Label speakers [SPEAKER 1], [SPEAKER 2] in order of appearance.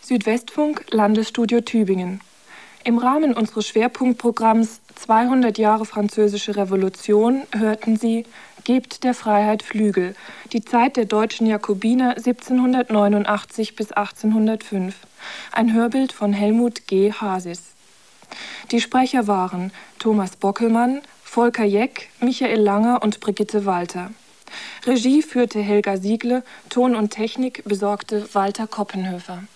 [SPEAKER 1] Südwestfunk Landesstudio Tübingen. Im Rahmen unseres Schwerpunktprogramms 200 Jahre Französische Revolution hörten Sie Gebt der Freiheit Flügel, die Zeit der deutschen Jakobiner 1789 bis 1805. Ein Hörbild von Helmut G. Hasis. Die Sprecher waren Thomas Bockelmann, Volker Jeck, Michael Langer und Brigitte Walter. Regie führte Helga Siegle, Ton und Technik besorgte Walter Koppenhöfer.